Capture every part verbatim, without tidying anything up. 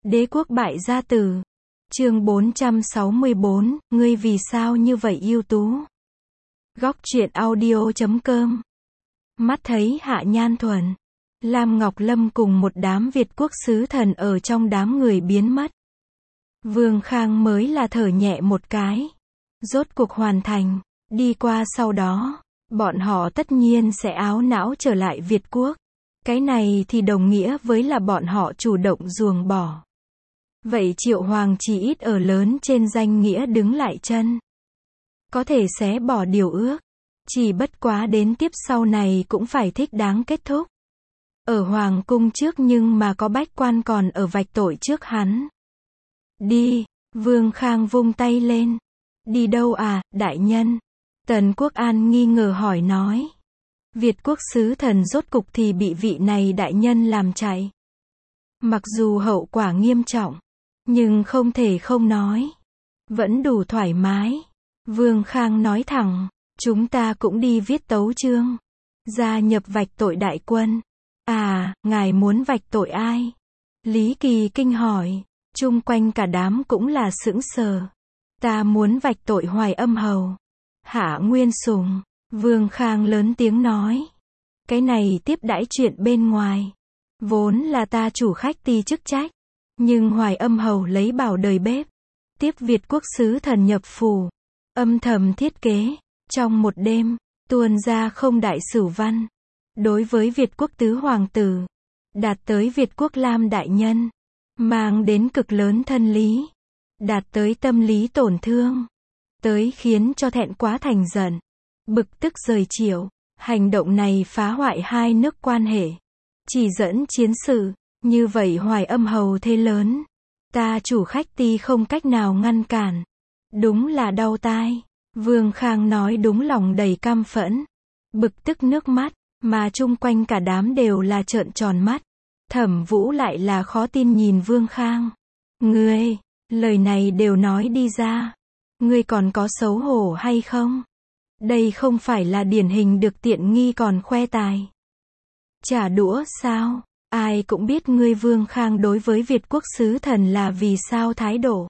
Đế quốc bại gia tử. Chương bốn trăm sáu mươi bốn, ngươi vì sao như vậy ưu tú? Góc truyện audio chấm com. Mắt thấy Hạ Nhan Thuần, Lam Ngọc Lâm cùng một đám Việt quốc sứ thần ở trong đám người biến mất. Vương Khang mới là thở nhẹ một cái. Rốt cuộc hoàn thành. Đi qua sau đó, bọn họ tất nhiên sẽ áo não trở lại Việt quốc. Cái này thì đồng nghĩa với là bọn họ chủ động ruồng bỏ. Vậy Triệu Hoàng chỉ ít ở lớn trên danh nghĩa đứng lại chân. Có thể xé bỏ điều ước. Chỉ bất quá đến tiếp sau này cũng phải thích đáng kết thúc. Ở Hoàng cung trước nhưng mà có bách quan còn ở vạch tội trước hắn. Đi, Vương Khang vung tay lên. Đi đâu à, đại nhân? Tần Quốc An nghi ngờ hỏi nói. Việt quốc sứ thần rốt cục thì bị vị này đại nhân làm chạy. Mặc dù hậu quả nghiêm trọng, nhưng không thể không nói. Vẫn đủ thoải mái. Vương Khang nói thẳng, chúng ta cũng đi viết tấu chương. Gia nhập vạch tội đại quân. À, ngài muốn vạch tội ai? Lý Kỳ Kinh hỏi. Chung quanh cả đám cũng là sững sờ. Ta muốn vạch tội Hoài Âm Hầu. Hạ Nguyên Sùng. Vương Khang lớn tiếng nói. Cái này tiếp đãi chuyện bên ngoài. Vốn là ta chủ khách ti chức trách. Nhưng Hoài Âm Hầu lấy bảo đời bếp. Tiếp Việt quốc sứ thần nhập phủ. Âm thầm thiết kế. Trong một đêm, tuôn ra không đại sử văn. Đối với Việt quốc tứ hoàng tử. Đạt tới Việt quốc Lam đại nhân. Mang đến cực lớn thân lý. Đạt tới tâm lý tổn thương. Tới khiến cho thẹn quá thành giận. Bực tức rời Triệu. Hành động này phá hoại hai nước quan hệ. Chỉ dẫn chiến sự. Như vậy Hoài Âm Hầu thế lớn. Ta chủ khách ti không cách nào ngăn cản. Đúng là đau tai. Vương Khang nói đúng lòng đầy căm phẫn. Bực tức nước mắt. Mà chung quanh cả đám đều là trợn tròn mắt. Thẩm Vũ lại là khó tin nhìn Vương Khang. Ngươi, lời này đều nói đi ra. Ngươi còn có xấu hổ hay không? Đây không phải là điển hình được tiện nghi còn khoe tài. Trả đũa sao? Ai cũng biết ngươi Vương Khang đối với Việt quốc sứ thần là vì sao thái độ.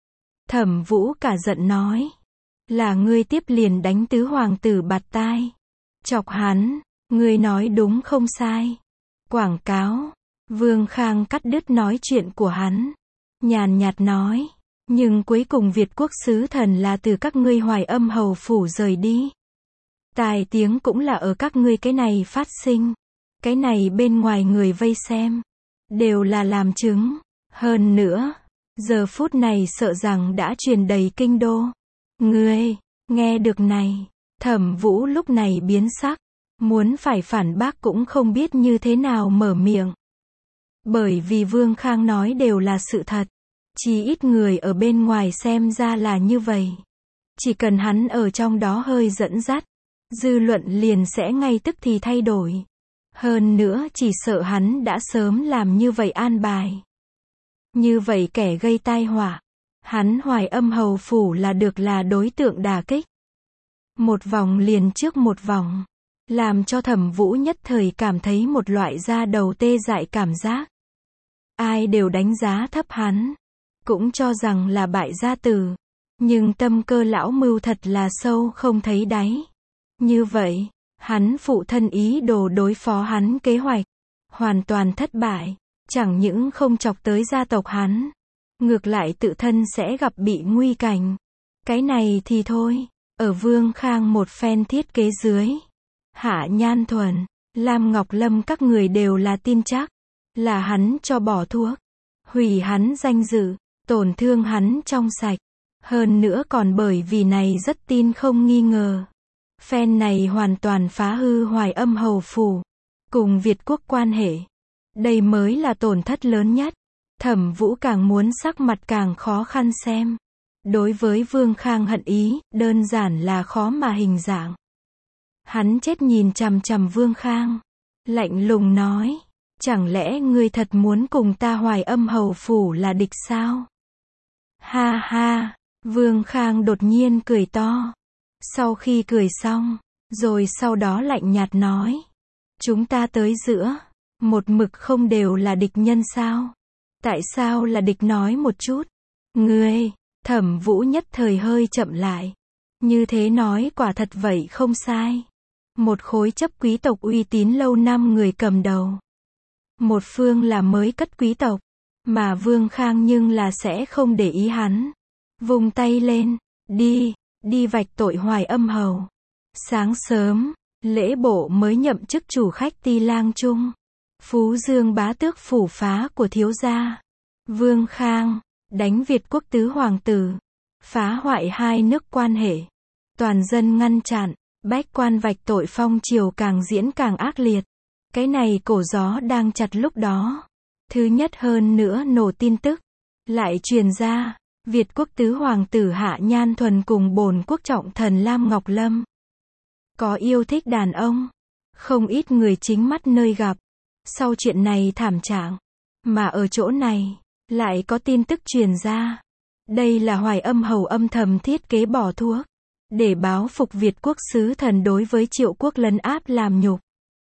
Thẩm Vũ cả giận nói. Là ngươi tiếp liền đánh tứ hoàng tử bạt tai. Chọc hắn, ngươi nói đúng không sai. Quảng cáo. Vương Khang cắt đứt nói chuyện của hắn. Nhàn nhạt nói. Nhưng cuối cùng Việt quốc sứ thần là từ các ngươi Hoài Âm Hầu phủ rời đi. Tài tiếng cũng là ở các ngươi cái này phát sinh. Cái này bên ngoài người vây xem. Đều là làm chứng. Hơn nữa. Giờ phút này sợ rằng đã truyền đầy kinh đô. Ngươi, nghe được này. Thẩm Vũ lúc này biến sắc. Muốn phải phản bác cũng không biết như thế nào mở miệng. Bởi vì Vương Khang nói đều là sự thật. Chỉ ít người ở bên ngoài xem ra là như vậy. Chỉ cần hắn ở trong đó hơi dẫn dắt. Dư luận liền sẽ ngay tức thì thay đổi. Hơn nữa chỉ sợ hắn đã sớm làm như vậy an bài. Như vậy kẻ gây tai họa. Hắn Hoài Âm Hầu phủ là được là đối tượng đả kích. Một vòng liền trước một vòng. Làm cho Thẩm Vũ nhất thời cảm thấy một loại da đầu tê dại cảm giác. Ai đều đánh giá thấp hắn. Cũng cho rằng là bại gia tử. Nhưng tâm cơ lão mưu thật là sâu không thấy đáy. Như vậy, hắn phụ thân ý đồ đối phó hắn kế hoạch. Hoàn toàn thất bại. Chẳng những không chọc tới gia tộc hắn. Ngược lại tự thân sẽ gặp bị nguy cảnh. Cái này thì thôi. Ở Vương Khang một phen thiết kế dưới. Hạ Nhan Thuần, Lam Ngọc Lâm các người đều là tin chắc. Là hắn cho bỏ thuốc. Hủy hắn danh dự. Tổn thương hắn trong sạch. Hơn nữa còn bởi vì này rất tin không nghi ngờ. Phen này hoàn toàn phá hư Hoài Âm Hầu phủ. Cùng Việt quốc quan hệ. Đây mới là tổn thất lớn nhất. Thẩm Vũ càng muốn sắc mặt càng khó khăn xem. Đối với Vương Khang hận ý, đơn giản là khó mà hình dạng. Hắn chết nhìn chằm chằm Vương Khang. Lạnh lùng nói. Chẳng lẽ ngươi thật muốn cùng ta Hoài Âm Hầu phủ là địch sao? Ha ha. Vương Khang đột nhiên cười to. Sau khi cười xong, rồi sau đó lạnh nhạt nói. Chúng ta tới giữa. Một mực không đều là địch nhân sao? Tại sao là địch nói một chút? Ngươi, Thẩm Vũ nhất thời hơi chậm lại. Như thế nói quả thật vậy không sai. Một khối chấp quý tộc uy tín lâu năm người cầm đầu. Một phương là mới cất quý tộc. Mà Vương Khang nhưng là sẽ không để ý hắn. Vung tay lên, đi, đi vạch tội Hoài Âm Hầu. Sáng sớm, lễ bộ mới nhậm chức chủ khách Ti Lang Trung. Phú Dương bá tước phủ phá của thiếu gia. Vương Khang, đánh Việt quốc tứ hoàng tử. Phá hoại hai nước quan hệ. Toàn dân ngăn chặn, bách quan vạch tội phong triều càng diễn càng ác liệt. Cái này cổ gió đang chặt lúc đó. Thứ nhất hơn nữa nổ tin tức. Lại truyền ra, Việt quốc tứ hoàng tử Hạ Nhan Thuần cùng bổn quốc trọng thần Lam Ngọc Lâm. Có yêu thích đàn ông. Không ít người chính mắt nơi gặp. Sau chuyện này thảm trạng. Mà ở chỗ này, lại có tin tức truyền ra. Đây là Hoài Âm Hầu âm thầm thiết kế bỏ thuốc. Để báo phục Việt quốc sứ thần đối với Triệu quốc lấn áp làm nhục.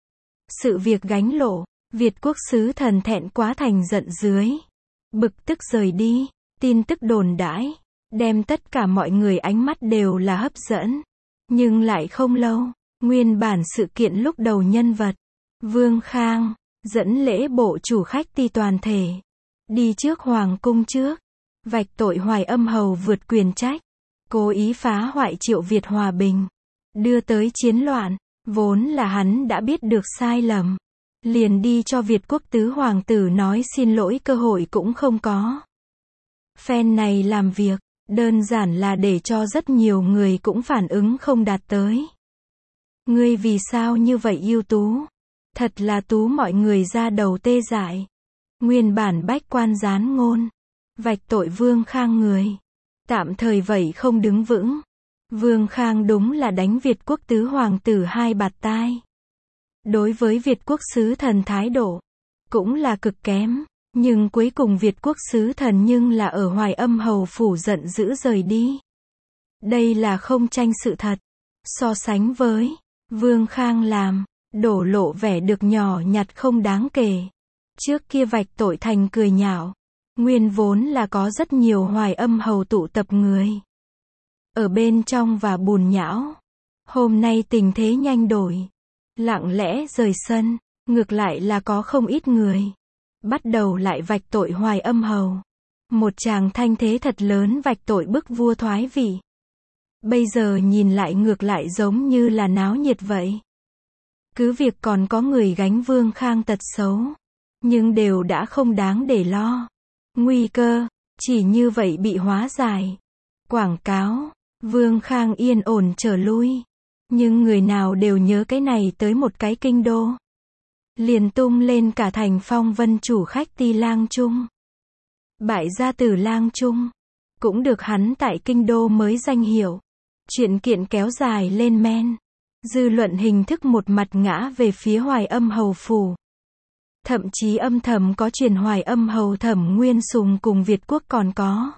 Sự việc gánh lộ, Việt quốc sứ thần thẹn quá thành giận dưới. Bực tức rời đi, tin tức đồn đãi. Đem tất cả mọi người ánh mắt đều là hấp dẫn. Nhưng lại không lâu, nguyên bản sự kiện lúc đầu nhân vật. Vương Khang, dẫn lễ bộ chủ khách Ti toàn thể. Đi trước hoàng cung trước. Vạch tội Hoài Âm Hầu vượt quyền trách. Cố ý phá hoại Triệu Việt hòa bình. Đưa tới chiến loạn. Vốn là hắn đã biết được sai lầm. Liền đi cho Việt quốc tứ hoàng tử nói xin lỗi cơ hội cũng không có. Phen này làm việc, đơn giản là để cho rất nhiều người cũng phản ứng không đạt tới. Ngươi vì sao như vậy ưu tú? Thật là tú mọi người ra đầu tê dại. Nguyên bản bách quan gián ngôn. Vạch tội Vương Khang người. Tạm thời vậy không đứng vững. Vương Khang đúng là đánh Việt quốc tứ hoàng tử hai bạt tai. Đối với Việt quốc sứ thần thái độ, cũng là cực kém. Nhưng cuối cùng Việt quốc sứ thần nhưng là ở Hoài Âm Hầu phủ giận dữ rời đi. Đây là không tranh sự thật. So sánh với Vương Khang làm, đổ lộ vẻ được nhỏ nhặt không đáng kể. Trước kia vạch tội thành cười nhạo. Nguyên vốn là có rất nhiều Hoài Âm Hầu tụ tập người. Ở bên trong và bùn nhão. Hôm nay tình thế nhanh đổi. Lặng lẽ rời sân, ngược lại là có không ít người. Bắt đầu lại vạch tội Hoài Âm Hầu. Một tràng thanh thế thật lớn vạch tội bức vua thoái vị. Bây giờ nhìn lại ngược lại giống như là náo nhiệt vậy. Cứ việc còn có người gánh Vương Khang tật xấu. Nhưng đều đã không đáng để lo. Nguy cơ, chỉ như vậy bị hóa giải. Quảng cáo, Vương Khang yên ổn trở lui. Nhưng người nào đều nhớ cái này tới một cái kinh đô. Liền tung lên cả thành phong vân chủ khách Ti Lang Trung. Bại gia tử Lang Trung. Cũng được hắn tại kinh đô mới danh hiệu. Chuyện kiện kéo dài lên men. Dư luận hình thức một mặt ngã về phía Hoài Âm Hầu phủ. Thậm chí âm thầm có truyền Hoài Âm Hầu Thẩm Nguyên Sùng cùng Việt quốc còn có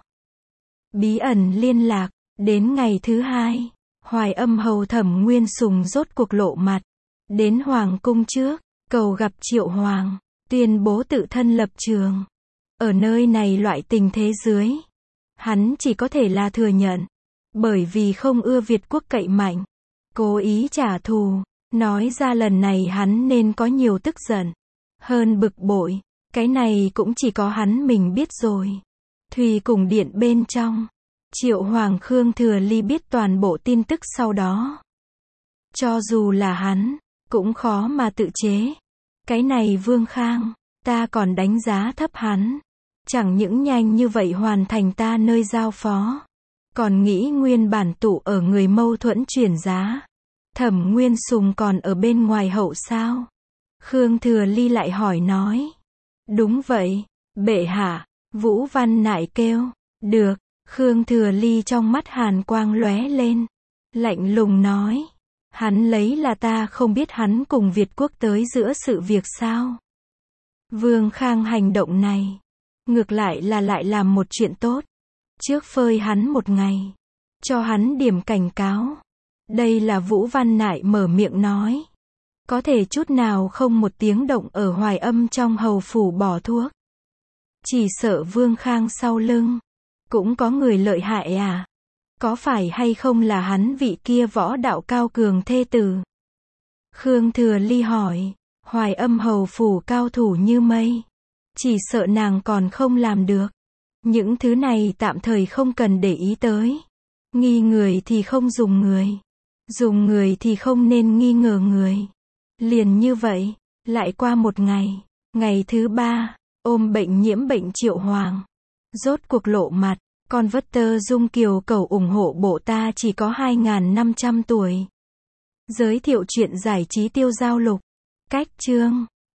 bí ẩn liên lạc. Đến ngày thứ hai, Hoài Âm Hầu Thẩm Nguyên Sùng rốt cuộc lộ mặt. Đến hoàng cung trước, cầu gặp Triệu Hoàng, tuyên bố tự thân lập trường. Ở nơi này loại tình thế dưới, hắn chỉ có thể là thừa nhận. Bởi vì không ưa Việt quốc cậy mạnh, cố ý trả thù. Nói ra lần này hắn nên có nhiều tức giận. Hơn bực bội, cái này cũng chỉ có hắn mình biết rồi. Thùy cùng điện bên trong, Triệu Hoàng Khương Thừa Ly biết toàn bộ tin tức sau đó. Cho dù là hắn, cũng khó mà tự chế. Cái này Vương Khang, ta còn đánh giá thấp hắn. Chẳng những nhanh như vậy hoàn thành ta nơi giao phó. Còn nghĩ nguyên bản tụ ở người mâu thuẫn chuyển giá. Thẩm Nguyên Sùng còn ở bên ngoài hậu sao? Khương Thừa Ly lại hỏi nói. Đúng vậy, bệ hạ. Vũ Văn Nại kêu. Được. Khương Thừa Ly trong mắt hàn quang lóe lên. Lạnh lùng nói. Hắn lấy là ta không biết hắn cùng Việt quốc tới giữa sự việc sao? Vương Khang hành động này. Ngược lại là lại làm một chuyện tốt. Trước phơi hắn một ngày. Cho hắn điểm cảnh cáo. Đây là Vũ Văn Nại mở miệng nói. Có thể chút nào không một tiếng động ở Hoài Âm trong hầu phủ bỏ thuốc. Chỉ sợ Vương Khang sau lưng cũng có người lợi hại à? Có phải hay không là hắn vị kia võ đạo cao cường thê tử? Khương Thừa Ly hỏi. Hoài Âm hầu phủ cao thủ như mây. Chỉ sợ nàng còn không làm được. Những thứ này tạm thời không cần để ý tới. Nghi người thì không dùng người. Dùng người thì không nên nghi ngờ người. Liền như vậy, lại qua một ngày. Ngày thứ ba, ôm bệnh nhiễm bệnh Triệu Hoàng. Rốt cuộc lộ mặt, con vất tơ Dung Kiều cầu ủng hộ bộ ta chỉ có hai nghìn năm trăm tuổi. Giới thiệu truyện giải trí Tiêu Giao Lục. Cách chương